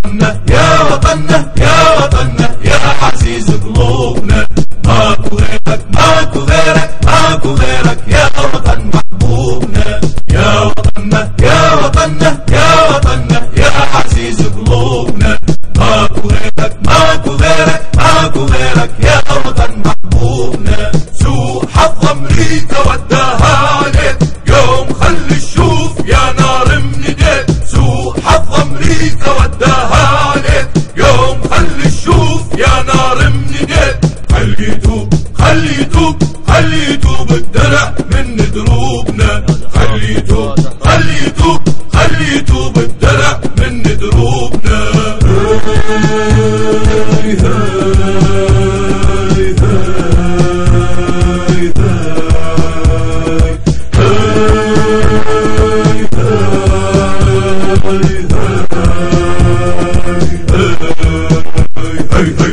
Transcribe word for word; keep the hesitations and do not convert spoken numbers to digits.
وطننا يا وطننا يا وطننا يا عزيز قلوبنا، ماكو غيرك ماكو غيرك ماكو غيرك يا وطن محبوبنا، يا وطننا يا وطننا يا وطننا يا عزيز قلوبنا، ماكو غيرك ماكو غيرك ماكو غيرك يا وطن محبوبنا. سوء حظ امريكا وداها عليك يوم خلي الشوف يا نار من ايديك، سوء حظ امريكا وداها عليك يوم خلي الشوف يا نار من ايديك، خلي يتوب خلي يتوب خلي يتوب الدرع من دروبنا، خلي يتوب خلي يتوب خلي يتوب الدرع من دروبنا. Hey, hey.